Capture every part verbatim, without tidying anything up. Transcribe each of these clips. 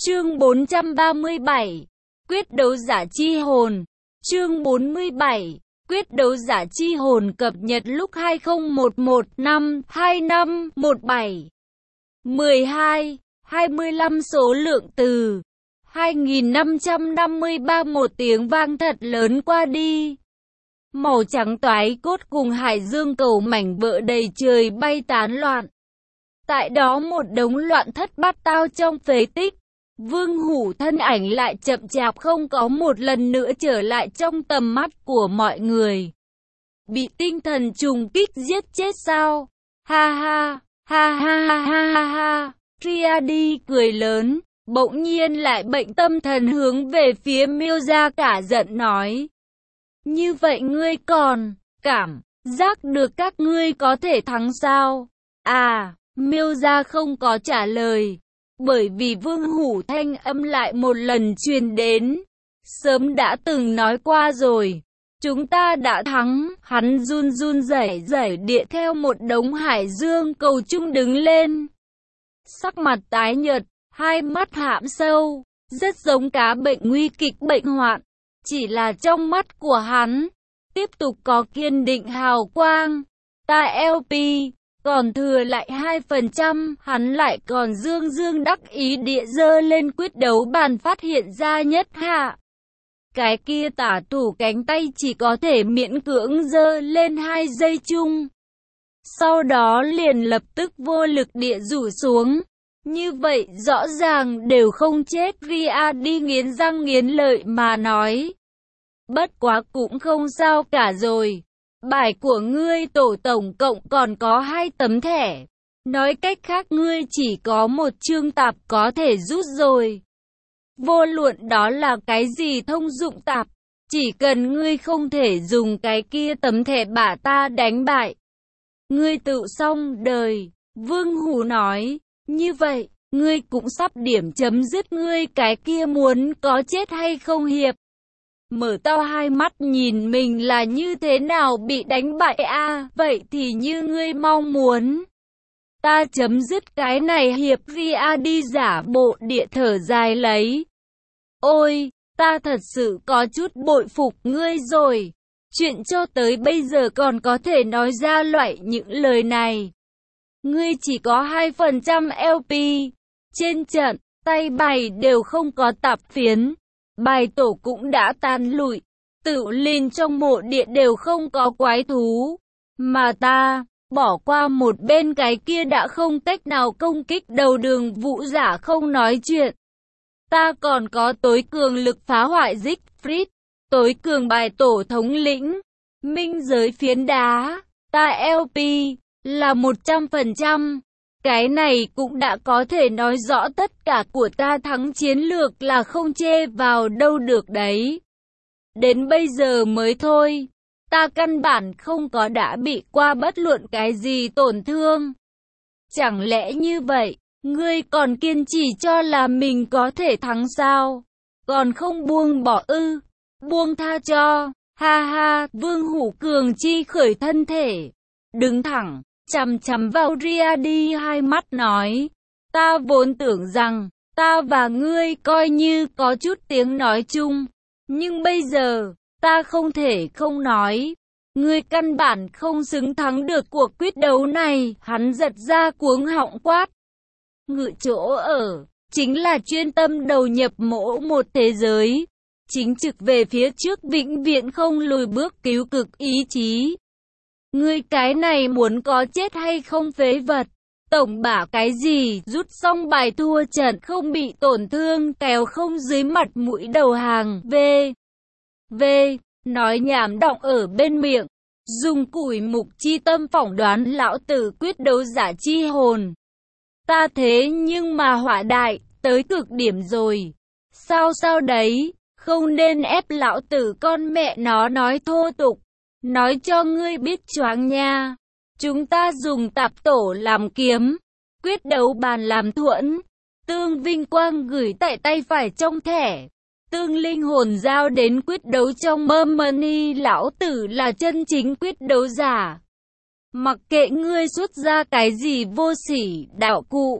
Chương bốn trăm ba mươi bảy. Quyết đấu giả chi hồn. Chương bốn mươi bảy. Quyết đấu giả chi hồn cập nhật lúc hai không một một năm hai năm một bảy. mười hai, hai mươi lăm số lượng từ. hai nghìn năm trăm năm mươi ba một tiếng vang thật lớn qua đi. Màu trắng toái cốt cùng hải dương cầu mảnh vỡ đầy trời bay tán loạn. Tại đó một đống loạn thất bát tao trong phế tích. Vương Hủ thân ảnh lại chậm chạp không có một lần nữa trở lại trong tầm mắt của mọi người. Bị tinh thần trùng kích giết chết sao? Ha ha, ha ha ha ha ha ha. Triadi cười lớn, bỗng nhiên lại bệnh tâm thần hướng về phía Miêu gia cả giận nói. Như vậy ngươi còn cảm giác được các ngươi có thể thắng sao? À, Miêu gia không có trả lời. Bởi vì Vương Hủ thanh âm lại một lần truyền đến. Sớm đã từng nói qua rồi. Chúng ta đã thắng. Hắn run run rẩy rẩy địa theo một đống hải dương cầu trung đứng lên. Sắc mặt tái nhợt, hai mắt hãm sâu. Rất giống cá bệnh nguy kịch bệnh hoạn. Chỉ là trong mắt của hắn tiếp tục có kiên định hào quang. Ta lờ pê còn thừa lại hai phần trăm, hắn lại còn dương dương đắc ý địa dơ lên quyết đấu bàn phát hiện ra nhất hạ. Cái kia tả thủ cánh tay chỉ có thể miễn cưỡng dơ lên hai giây chung. Sau đó liền lập tức vô lực địa rủ xuống. Như vậy rõ ràng đều không chết. Ria đi nghiến răng nghiến lợi mà nói. Bất quá cũng không sao cả rồi. Bài của ngươi tổ tổng cộng còn có hai tấm thẻ. Nói cách khác ngươi chỉ có một chương tạp có thể rút rồi. Vô luận đó là cái gì thông dụng tạp. Chỉ cần ngươi không thể dùng cái kia tấm thẻ bả ta đánh bại. Ngươi tự xong đời. Vương Hủ nói. Như vậy, ngươi cũng sắp điểm chấm dứt ngươi cái kia muốn có chết hay không hiệp. Mở to hai mắt nhìn mình là như thế nào bị đánh bại a à, vậy thì như ngươi mong muốn. Ta chấm dứt cái này hiệp. Ria đi giả bộ địa thở dài lấy. Ôi, ta thật sự có chút bội phục ngươi rồi. Chuyện cho tới bây giờ còn có thể nói ra loại những lời này. Ngươi chỉ có hai phần trăm lờ pê. Trên trận, tay bài đều không có tạp phiến. Bài tổ cũng đã tan lụi, tự linh trong mộ địa đều không có quái thú. Mà ta, bỏ qua một bên cái kia đã không cách nào công kích đầu đường vũ giả không nói chuyện. Ta còn có tối cường lực phá hoại Siegfried, tối cường bài tổ thống lĩnh, minh giới phiến đá, ta lờ pê, là một trăm phần trăm. Cái này cũng đã có thể nói rõ tất cả của ta thắng chiến lược là không chê vào đâu được đấy. Đến bây giờ mới thôi, ta căn bản không có đã bị qua bất luận cái gì tổn thương. Chẳng lẽ như vậy, ngươi còn kiên trì cho là mình có thể thắng sao? Còn không buông bỏ ư? Buông tha cho, ha ha, Vương Hủ cường chi khởi thân thể, đứng thẳng. Chằm chằm vào Riadi hai mắt nói. Ta vốn tưởng rằng, ta và ngươi coi như có chút tiếng nói chung. Nhưng bây giờ, ta không thể không nói. Ngươi căn bản không xứng thắng được cuộc quyết đấu này. Hắn giật ra cuống họng quát. Ngự chỗ ở, chính là chuyên tâm đầu nhập mỗi một thế giới. Chính trực về phía trước vĩnh viễn không lùi bước cứu cực ý chí. Ngươi cái này muốn có chết hay không phế vật? Tổng bả cái gì? Rút xong bài thua trận không bị tổn thương, kéo không dưới mặt mũi đầu hàng. V. V. Nói nhảm đọng ở bên miệng. Dùng củi mục chi tâm phỏng đoán lão tử quyết đấu giả chi hồn. Ta thế nhưng mà hỏa đại, tới cực điểm rồi. Sao sao đấy? Không nên ép lão tử con mẹ nó nói thô tục. Nói cho ngươi biết choáng nha. Chúng ta dùng tạp tổ làm kiếm. Quyết đấu bàn làm thuẫn. Tương vinh quang gửi tại tay phải trong thẻ. Tương linh hồn giao đến quyết đấu trong mơ money. Lão tử là chân chính quyết đấu giả. Mặc kệ ngươi xuất ra cái gì vô sỉ đạo cụ.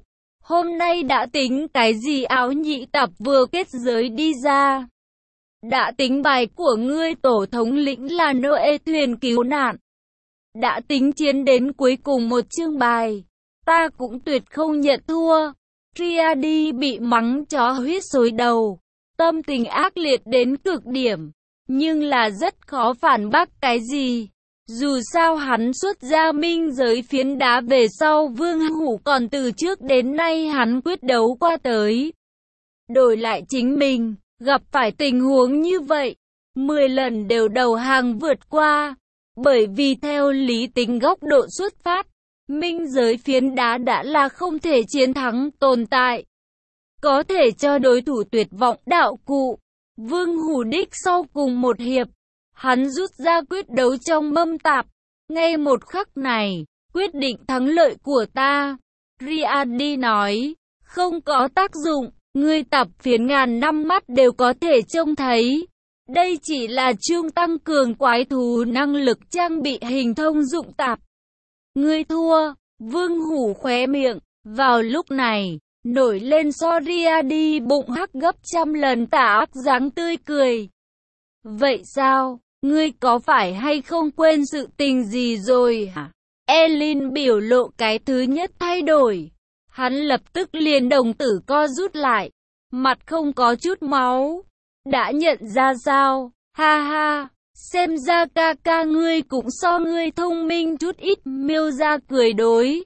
Hôm nay đã tính cái gì áo nhị tập vừa kết giới đi ra. Đã tính bài của ngươi tổ thống lĩnh là Noe thuyền cứu nạn. Đã tính chiến đến cuối cùng một chương bài. Ta cũng tuyệt không nhận thua. Triadi bị mắng chó huyết xối đầu. Tâm tình ác liệt đến cực điểm. Nhưng là rất khó phản bác cái gì. Dù sao hắn xuất ra minh giới phiến đá về sau Vương Hủ còn từ trước đến nay hắn quyết đấu qua tới. Đổi lại chính mình, gặp phải tình huống như vậy, mười lần đều đầu hàng vượt qua. Bởi vì theo lý tính góc độ xuất phát, minh giới phiến đá đã là không thể chiến thắng tồn tại. Có thể cho đối thủ tuyệt vọng đạo cụ. Vương Hủ đích sau cùng một hiệp, hắn rút ra quyết đấu trong mâm tạp. Ngay một khắc này, quyết định thắng lợi của ta. Riadi nói, không có tác dụng, ngươi tập phiến ngàn năm mắt đều có thể trông thấy. Đây chỉ là chương tăng cường quái thú năng lực trang bị hình thông dụng tạp. Ngươi thua, Vương Hủ khóe miệng, vào lúc này, nổi lên so Riadi bụng hắc gấp trăm lần tà ác dáng tươi cười. Vậy sao? Ngươi có phải hay không quên sự tình gì rồi hả? Elin biểu lộ cái thứ nhất thay đổi. Hắn lập tức liền đồng tử co rút lại. Mặt không có chút máu. Đã nhận ra sao? Ha ha. Xem ra ca ca ngươi cũng so ngươi thông minh chút ít. Miêu ra cười đối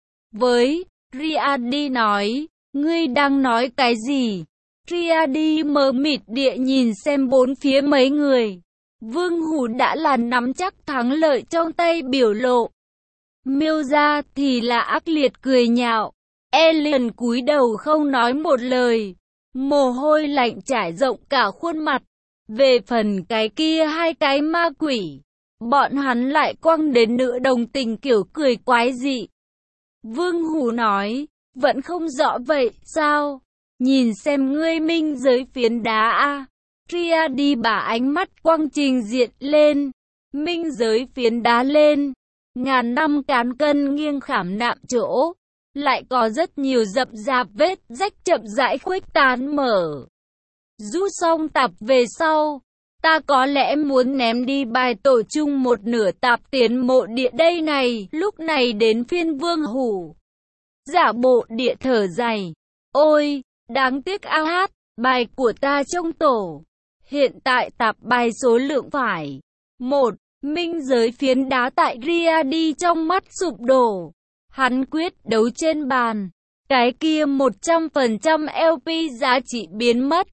với Riadi nói. Ngươi đang nói cái gì? Riadi mờ mịt địa nhìn xem bốn phía mấy người. Vương Hủ đã là nắm chắc thắng lợi trong tay biểu lộ. Miêu ra thì là ác liệt cười nhạo. Elin cúi đầu không nói một lời. Mồ hôi lạnh trải rộng cả khuôn mặt. Về phần cái kia hai cái ma quỷ, bọn hắn lại quăng đến nửa đồng tình kiểu cười quái dị. Vương Hủ nói, vẫn không rõ vậy sao? Nhìn xem ngươi minh giới phiến đá a. Riadi bả ánh mắt quang trình diện lên, minh giới phiến đá lên, ngàn năm cán cân nghiêng khảm nạm chỗ, lại có rất nhiều dập dạp vết rách chậm rãi khuếch tán mở. Rút xong tạp về sau, ta có lẽ muốn ném đi bài tổ chung một nửa tạp tiến mộ địa đây này, lúc này đến phiên Vương Hủ. Giả bộ địa thở dài, ôi, đáng tiếc a hát, bài của ta trong tổ. Hiện tại tạp bài số lượng phải. Một, minh giới phiến đá tại Riadi trong mắt sụp đổ. Hắn quyết đấu trên bàn. Cái kia một trăm phần trăm lờ pê giá trị biến mất.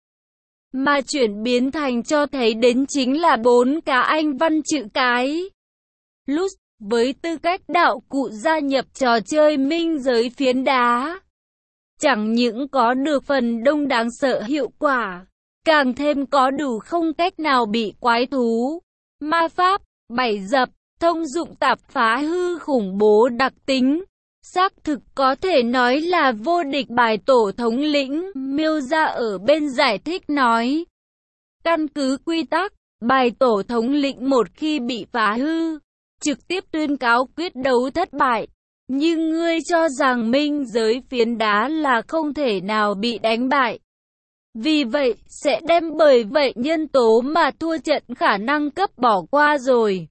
Mà chuyển biến thành cho thấy đến chính là bốn cá Anh văn chữ cái. Luz, với tư cách đạo cụ gia nhập trò chơi minh giới phiến đá. Chẳng những có được phần đông đáng sợ hiệu quả, càng thêm có đủ không cách nào bị quái thú, ma pháp, bảy dập, thông dụng tạp phá hư khủng bố đặc tính. Xác thực có thể nói là vô địch bài tổ thống lĩnh. Miêu ra ở bên giải thích nói. Căn cứ quy tắc, bài tổ thống lĩnh một khi bị phá hư, trực tiếp tuyên cáo quyết đấu thất bại. Nhưng ngươi cho rằng minh giới phiến đá là không thể nào bị đánh bại. Vì vậy, sẽ đem bởi vậy nhân tố mà thua trận khả năng cấp bỏ qua rồi.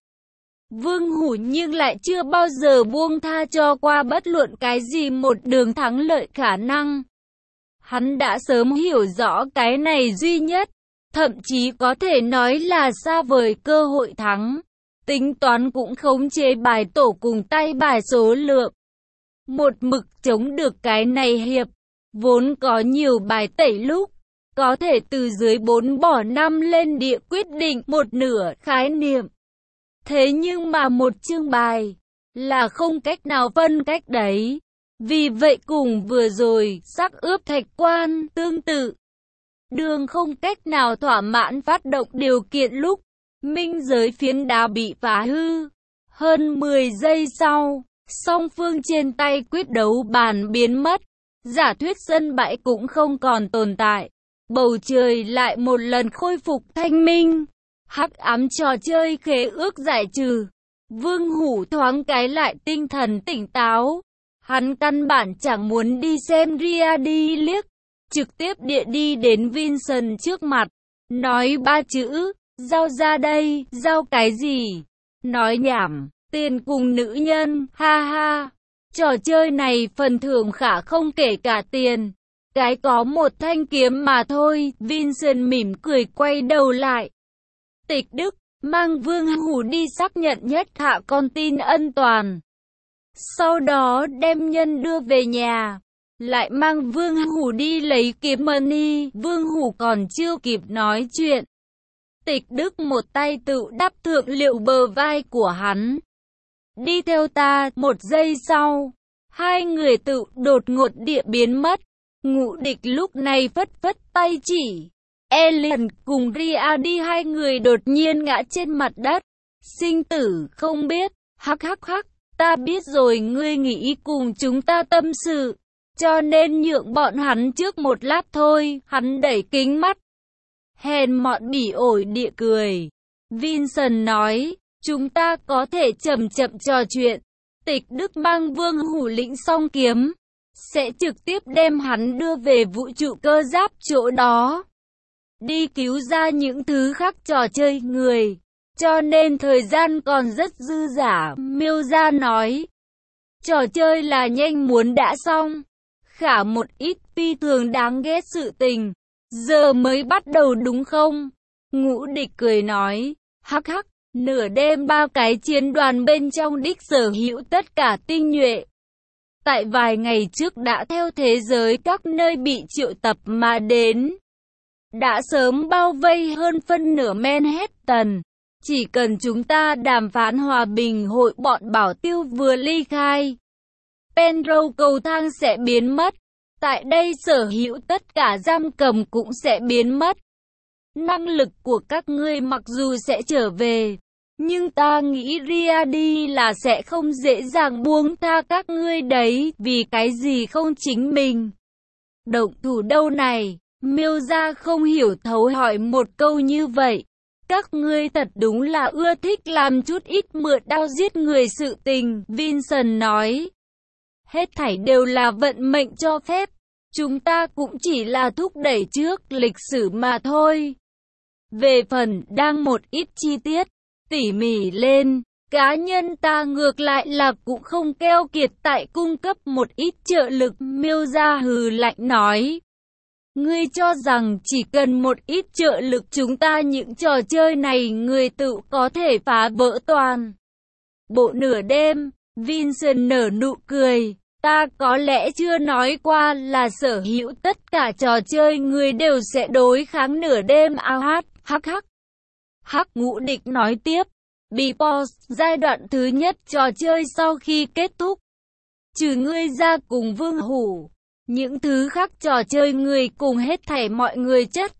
Vương Hủ nhưng lại chưa bao giờ buông tha cho qua bất luận cái gì một đường thắng lợi khả năng. Hắn đã sớm hiểu rõ cái này duy nhất, thậm chí có thể nói là xa vời cơ hội thắng. Tính toán cũng khống chế bài tổ cùng tay bài số lượng. Một mực chống được cái này hiệp, vốn có nhiều bài tẩy lúc, có thể từ dưới bốn bỏ năm lên địa quyết định một nửa khái niệm. Thế nhưng mà một chương bài là không cách nào phân cách đấy. Vì vậy cùng vừa rồi sắc ướp thạch quan tương tự. Đường không cách nào thỏa mãn phát động điều kiện lúc minh giới phiến đá bị phá hư. Hơn mười giây sau, song phương trên tay quyết đấu bàn biến mất. Giả thuyết sân bãi cũng không còn tồn tại. Bầu trời lại một lần khôi phục thanh minh. Hắc ám trò chơi khế ước giải trừ. Vương Hủ thoáng cái lại tinh thần tỉnh táo. Hắn căn bản chẳng muốn đi xem Ria đi liếc, trực tiếp địa đi đến Vincent trước mặt, nói ba chữ, giao ra đây, giao cái gì? Nói nhảm, tiền cùng nữ nhân, ha ha. Trò chơi này phần thưởng khả không kể cả tiền. Cái có một thanh kiếm mà thôi. Vincent mỉm cười quay đầu lại. Tịch Đức, mang Vương Hủ đi xác nhận nhất hạ con tin ân toàn. Sau đó đem nhân đưa về nhà. Lại mang Vương Hủ đi lấy kiếm money. Vương Hủ còn chưa kịp nói chuyện. Tịch Đức một tay tự đắp thượng liệu bờ vai của hắn. Đi theo ta. Một giây sau, hai người tự đột ngột địa biến mất. Ngũ Địch lúc này phất phất tay chỉ. Alien cùng Ria đi, hai người đột nhiên ngã trên mặt đất. Sinh tử không biết. Hắc hắc hắc, ta biết rồi, ngươi nghĩ cùng chúng ta tâm sự, cho nên nhượng bọn hắn trước một lát thôi. Hắn đẩy kính mắt, hèn mọn bỉ ổi địa cười. Vincent nói, chúng ta có thể chậm chậm trò chuyện. Tịch Đức mang Vương Hủ lĩnh xong kiếm, sẽ trực tiếp đem hắn đưa về vũ trụ cơ giáp chỗ đó, đi cứu ra những thứ khác trò chơi người. Cho nên thời gian còn rất dư dả. Miêu Gia nói, trò chơi là nhanh muốn đã xong. Khả một ít phi thường đáng ghét sự tình, giờ mới bắt đầu đúng không? Ngũ Địch cười nói, hắc hắc, nửa đêm ba cái chiến đoàn bên trong đích sở hữu tất cả tinh nhuệ. Tại vài ngày trước đã theo thế giới các nơi bị triệu tập mà đến. Đã sớm bao vây hơn phân nửa Manhattan. Chỉ cần chúng ta đàm phán hòa bình, hội bọn bảo tiêu vừa ly khai, Penrose cầu thang sẽ biến mất. Tại đây sở hữu tất cả giam cầm cũng sẽ biến mất. Năng lực của các ngươi mặc dù sẽ trở về, nhưng ta nghĩ Riadi là sẽ không dễ dàng buông tha các ngươi đấy. Vì cái gì không chính mình động thủ đâu này? Miêu Gia không hiểu thấu hỏi một câu như vậy. Các ngươi thật đúng là ưa thích làm chút ít mượn đao giết người sự tình. Vincent nói, hết thảy đều là vận mệnh cho phép. Chúng ta cũng chỉ là thúc đẩy trước lịch sử mà thôi. Về phần đang một ít chi tiết tỉ mỉ lên, cá nhân ta ngược lại là cũng không keo kiệt tại cung cấp một ít trợ lực. Miêu Gia hừ lạnh nói, ngươi cho rằng chỉ cần một ít trợ lực chúng ta những trò chơi này người tự có thể phá vỡ toàn bộ nửa đêm? Vincent nở nụ cười, ta có lẽ chưa nói qua là sở hữu tất cả trò chơi người đều sẽ đối kháng nửa đêm a hát. Hắc hắc. Hắc Ngũ Địch nói tiếp, Before, giai đoạn thứ nhất trò chơi sau khi kết thúc, trừ ngươi ra cùng Vương Hủ, những thứ khác trò chơi người cùng hết thảy mọi người chất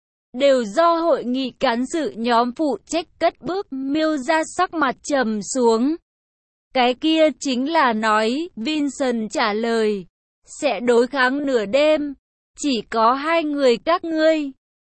đều do hội nghị cán sự nhóm phụ trách cất bước. Miêu Gia sắc mặt trầm xuống. Cái kia chính là nói, Vincent trả lời, sẽ đối kháng nửa đêm. Chỉ có hai người các ngươi.